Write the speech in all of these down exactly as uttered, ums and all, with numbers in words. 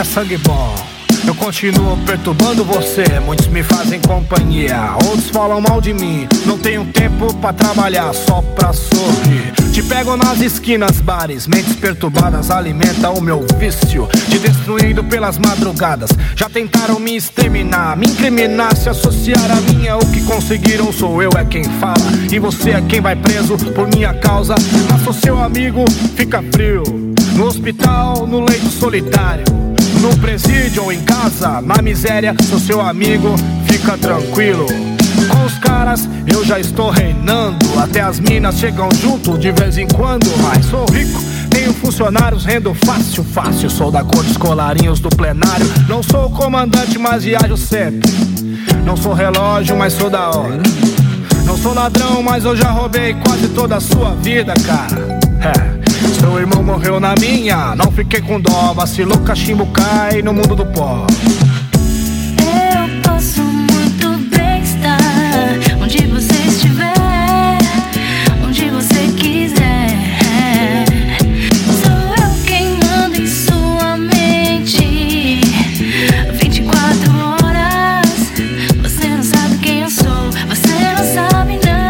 é sangue bom. Eu continuo perturbando você, muitos me fazem companhia, outros falam mal de mim. Não tenho tempo pra trabalhar, só pra sorrir. Te pego nas esquinas, bares, mentes perturbadas alimentam o meu vício, te destruindo pelas madrugadas. Já tentaram me exterminar, me incriminar, se associar a mim é o que conseguiram. Sou eu é quem fala e você é quem vai preso por minha causa. Mas sou seu amigo, fica frio, no hospital, no leito solitário, no presídio ou em casa, na miséria, sou seu amigo, fica tranquilo. Com os caras eu já estou reinando, até as minas chegam junto de vez em quando. Mas sou rico, tenho funcionários, rendo fácil, fácil. Sou da cor dos colarinhos do plenário. Não sou o comandante, mas viajo sempre. Não sou relógio, mas sou da hora. Não sou ladrão, mas eu já roubei quase toda a sua vida, cara. É. Seu irmão morreu na minha, não fiquei com dó. Vacilou, cachimbo cai no mundo do pó. Eu posso muito bem estar onde você estiver, onde você quiser. Sou eu quem manda em sua mente vinte e quatro horas. Você não sabe quem eu sou, você não sabe não.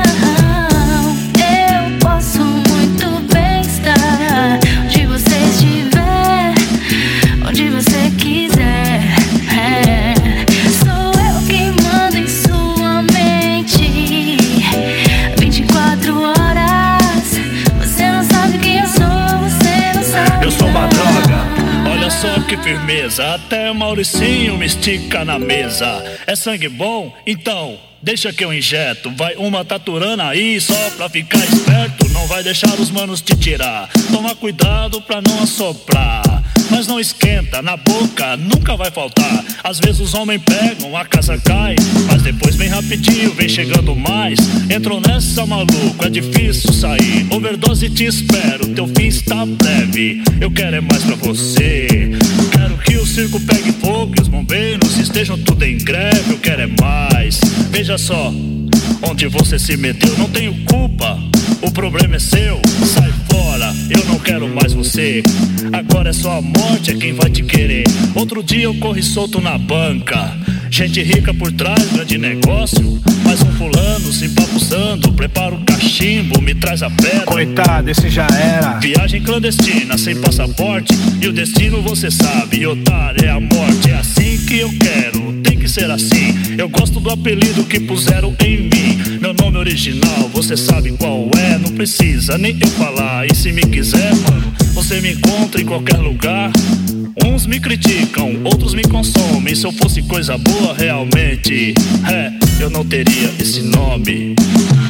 Eu posso muito bem estar onde você estiver, onde você quiser. É. Sou eu quem manda em sua mente vinte e quatro horas. Você não sabe quem eu sou, você não sabe. Eu sou uma droga, olha só que firmeza. Até Mauricinho me estica na mesa. É sangue bom? Então deixa que eu injeto. Vai uma taturana aí só pra ficar esperto. Não vai deixar os manos te tirar. Toma cuidado pra não assoprar. Mas não esquenta, na boca nunca vai faltar. Às vezes os homens pegam, a casa cai, mas depois vem rapidinho, vem chegando mais. Entrou nessa, maluco, é difícil sair. Overdose te espero, teu fim está breve. Eu quero é mais pra você. Quero que o circo pegue fogo e os bombeiros estejam tudo em greve. Eu quero é mais. Veja só onde você se meteu, não tenho culpa. O problema é seu, sai fora, eu não quero mais você. Agora é só a morte, é quem vai te querer. Outro dia eu corri solto na banca, gente rica por trás, grande negócio. Mais um fulano se empapuzando, prepara o cachimbo, me traz a pedra. Coitado, esse já era. Viagem clandestina, sem passaporte. E o destino você sabe, otário, é a morte. É assim que eu quero, tem que ser assim. Eu gosto do apelido que puseram em mim. Meu nome original, você sabe qual é. Não precisa nem eu falar. E se me quiser, mano, você me encontra em qualquer lugar. Uns me criticam, outros me consomem. Se eu fosse coisa boa realmente, é, eu não teria esse nome.